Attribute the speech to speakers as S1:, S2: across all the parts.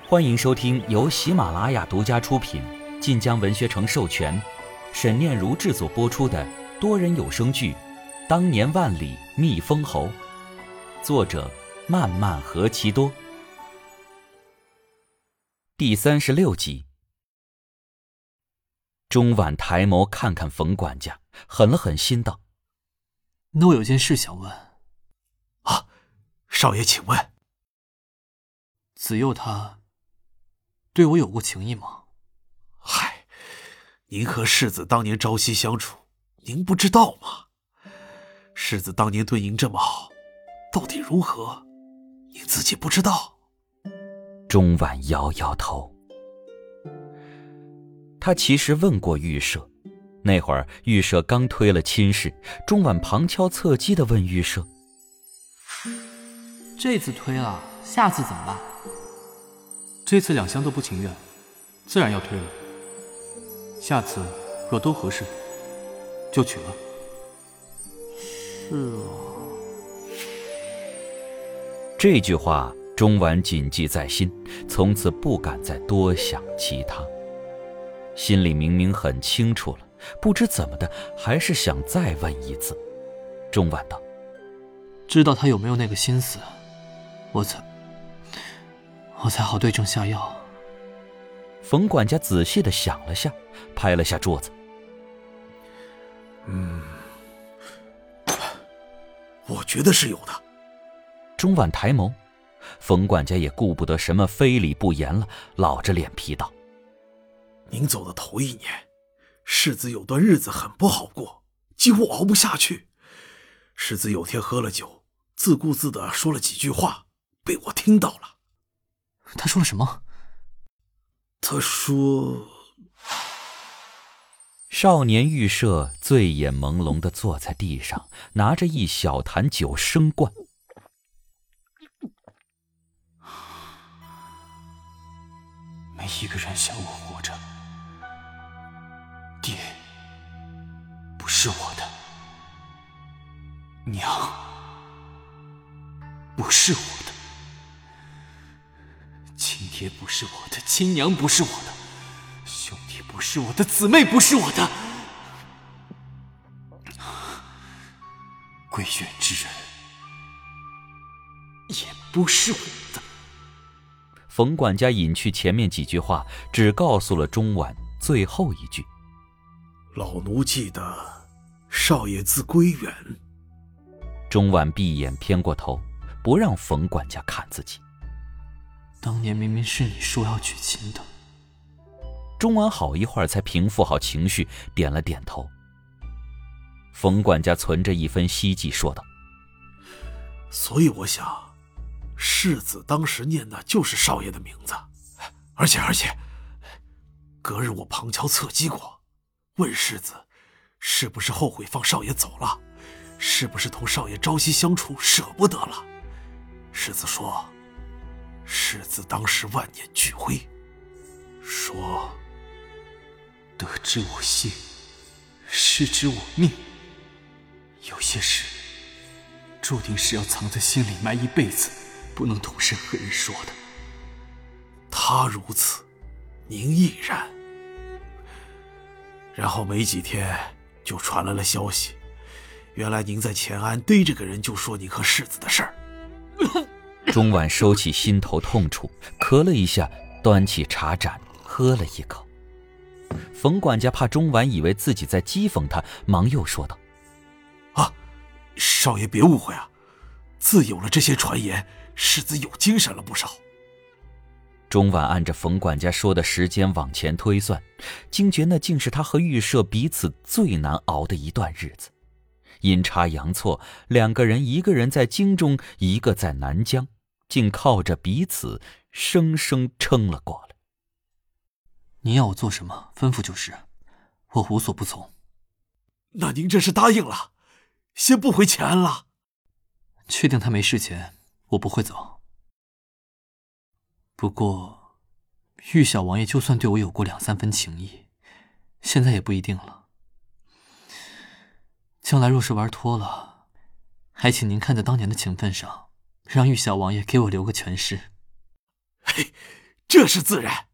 S1: 欢迎收听由喜马拉雅独家出品、晋江文学城授权、沈念如制作播出的多人有声剧《当年万里觅封侯》，作者漫漫何其多。第36集。钟婉抬眸看看冯管家，狠了狠心道：“
S2: 那我有件事想问。”“
S3: 啊，少爷请问。”“
S2: 子佑他对我有过情意吗？”“
S3: 嗨，您和世子当年朝夕相处，您不知道吗？世子当年对您这么好，到底如何，您自己不知道。”
S1: 钟婉摇摇头。他其实问过玉舍，那会儿玉舍刚推了亲事，钟婉旁敲侧击地问玉舍：“
S2: 这次推了，下次怎么办？”“这次两厢都不情愿，自然要推了。下次若都合适，就娶了。”“是啊。”
S1: 这句话钟婉谨记在心，从此不敢再多想其他。心里明明很清楚了，不知怎么的，还是想再问一次。钟婉道：“
S2: 知道他有没有那个心思，我才好对症下药。”
S1: 冯管家仔细地想了下，拍了下桌子：“
S3: 我觉得是有的。”
S1: 钟婉抬眸，冯管家也顾不得什么非礼不言了，老着脸皮道：“
S3: 您走的头1年，世子有段日子很不好过，几乎熬不下去。世子有天喝了酒，自顾自地说了几句话，被我听到了。”“
S2: 他说了什么？”“
S3: 他说……”
S1: 少年玉舍醉眼朦胧地坐在地上，拿着一小坛酒生灌。“
S2: 没一个人想我活着，爹不是我的，娘不是我的，亲爹不是我的，亲娘不是我的，兄弟不是我的，姊妹不是我的，归远之人也不是我的。”
S1: 冯管家隐去前面几句话，只告诉了钟婉最后一句：“
S3: 老奴记得少爷字归远。”
S1: 钟婉闭眼偏过头，不让冯管家看自己。
S2: “当年明明是你说要娶亲的。”
S1: 钟婉好一会儿才平复好情绪，点了点头。冯管家存着一分希冀说道：“
S3: 所以我想世子当时念的就是少爷的名字，而且隔日我旁敲侧击过，问世子是不是后悔放少爷走了，是不是同少爷朝夕相处舍不得了。世子说世子当时万念俱灰，说
S2: 得之我幸，失之我命，有些事注定是要藏在心里埋一辈子，不能同任何人说的。
S3: 他如此，您亦然。然后没几天就传来了消息，原来您在乾安逮着个人就说您和世子的事儿。”
S1: 钟婉收起心头痛楚，咳了一下，端起茶盏喝了一口。冯管家怕钟婉以为自己在讥讽他，忙又说道：“
S3: 啊，少爷别误会啊，自有了这些传言，世子有精神了不少。”
S1: 钟婉按着冯管家说的时间往前推算，惊觉那竟是他和玉舍彼此最难熬的一段日子。阴差阳错，两个人，一个人在京中，一个在南疆，竟靠着彼此生生撑了过来。
S2: “你要我做什么，吩咐就是，我无所不从。”“
S3: 那您这是答应了，先不回乾安了？”“
S2: 确定他没事前，我不会走。不过，玉小王爷就算对我有过2、3分情意，现在也不一定了。将来若是玩脱了，还请您看在当年的情分上，让玉小王爷给我留个全尸。”“
S3: 嘿， 这是自然。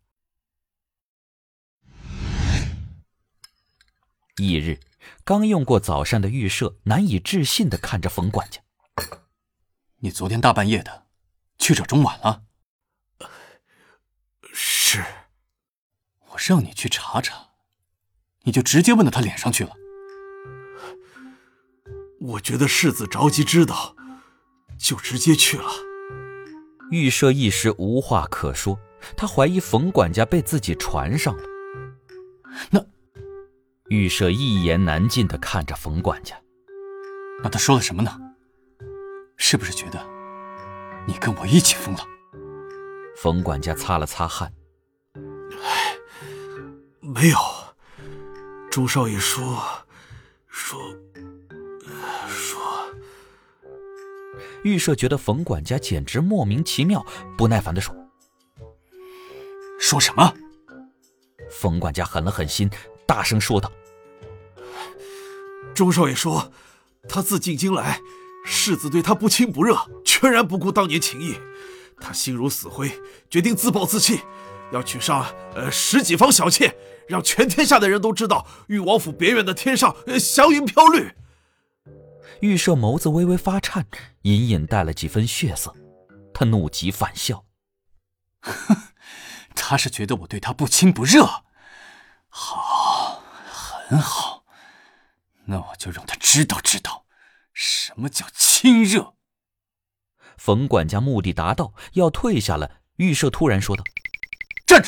S1: 翌日，刚用过早膳的玉舍难以置信地看着冯管家：“
S2: 你昨天大半夜的去找钟婉了？”“
S3: 是。”“
S2: 我让你去查查，你就直接问到他脸上去了。”“
S3: 我觉得世子着急知道，就直接去了。”
S1: 玉舍一时无话可说，他怀疑冯管家被自己传上了。
S2: 那
S1: 玉舍一言难尽地看着冯管家：“
S2: 那他说了什么呢？是不是觉得你跟我一起疯了？”
S1: 冯管家擦了擦汗：“
S3: 没有，钟少爷说。”
S1: 玉舍觉得冯管家简直莫名其妙，不耐烦地说：“
S2: 说什么？”
S1: 冯管家狠了狠心，大声说道：“
S3: 钟少爷说，他自进京来，世子对他不亲不热，全然不顾当年情谊。他心如死灰，决定自暴自弃，要娶上10几房小妾，让全天下的人都知道裕王府边缘的天上祥云飘绿。”
S1: 玉舍眸子微微发颤，隐隐带了几分血色。他怒极反笑：“
S2: 他是觉得我对他不亲不热？好，很好，那我就让他知道知道什么叫亲热。”
S1: 冯管家目的达到，要退下了，玉舍突然说道：“
S2: 站住！”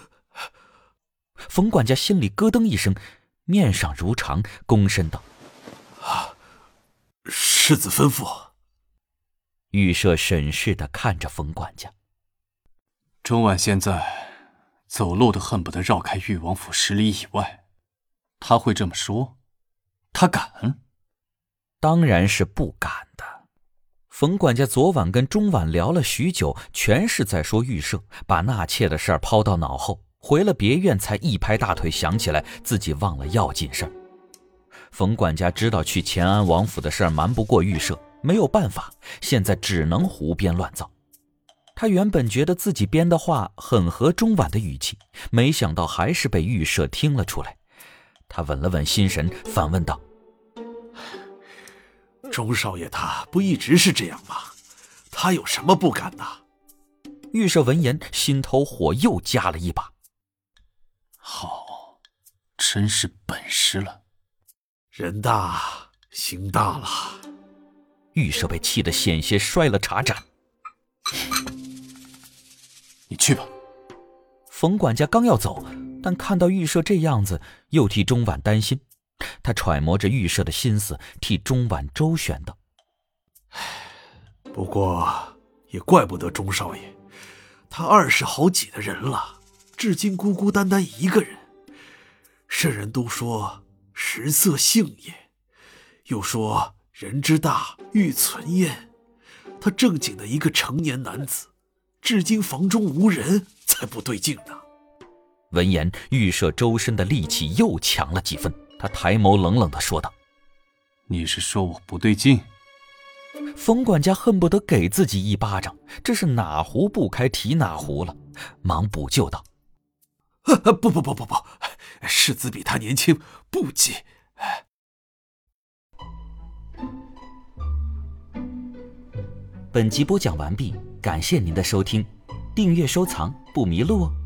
S1: 冯管家心里咯噔一声，面上如常，躬身道：“
S3: 世子吩咐。”
S1: 玉舍审视地看着冯管家：“
S2: 钟婉现在走路都恨不得绕开裕王府10里以外，他会这么说？他敢？”“
S1: 当然是不敢的。”冯管家昨晚跟钟婉聊了许久，全是在说玉舍，把纳妾的事儿抛到脑后，回了别院才一拍大腿想起来自己忘了要紧事儿。冯管家知道去乾安王府的事儿瞒不过玉舍，没有办法，现在只能胡编乱造。他原本觉得自己编的话很合钟婉的语气，没想到还是被玉舍听了出来。他稳了稳心神，反问道：“
S3: 钟少爷他不一直是这样吗？他有什么不敢的？”
S1: 玉舍闻言，心头火又加了一把。
S2: 好，真是本事了。
S3: 人大心大了。
S1: 玉舍被气得险些摔了茶盏。
S2: “你去吧。”
S1: 冯管家刚要走，但看到玉舍这样子，又替钟婉担心。他揣摩着玉舍的心思，替钟婉周旋道：“
S3: 不过也怪不得钟少爷，他20好几的人了，至今孤孤单单一个人。圣人都说食色性也，又说人之大欲存焉。他正经的一个成年男子，至今房中无人，才不对劲呢。”
S1: 闻言，玉舍周身的戾气又强了几分，他抬眸冷冷地说道：“
S2: 你是说我不对劲？”
S1: 冯管家恨不得给自己一巴掌，这是哪壶不开提哪壶了，忙补救道：“
S3: 不，世子比他年轻，不急。”
S1: 本集播讲完毕，感谢您的收听，订阅收藏不迷路哦。